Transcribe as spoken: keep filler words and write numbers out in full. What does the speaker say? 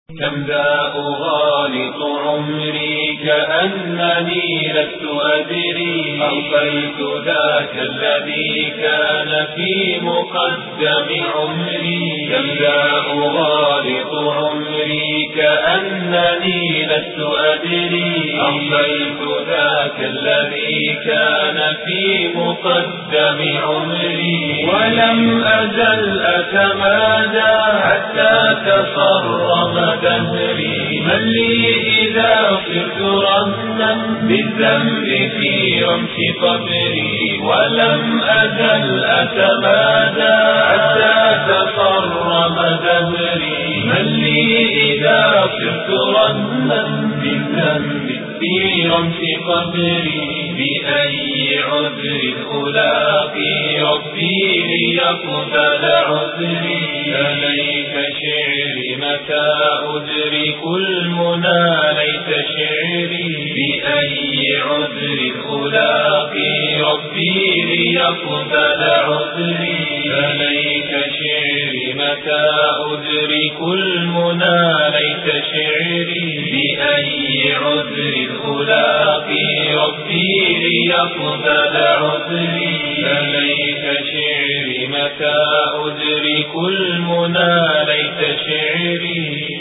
كم ذا أغالط عمري كأنني لست أدري أغفلت ذاك الذي كان في مقدم عمري. كم ذا أغالط عمري كأنني لست أدري أغفلت ذاك الذي كان في مقدم عمري. ولم أزل أتمادى حتى تصرم دهري. من لي إذا صرت رهنا بالذنب في رمش قبري. ولم أزل أتمادى حتى تصرم دهري. من لي إذا صرت رهنا بالذنب في رمش قبري. بأي عذر ألاقي ربي ليقبل عذري. يا ليت شعري متى أدرك المنى ليت شعري. بأي عذر ألاقي ربي ليقبل عذري. يا ليت شعري متى أدرك المنى ليت شعري. بأي عذر ألاقي ربي ليقبل عذري. يا ليت شعري متى أدرك المنى ليت شعري.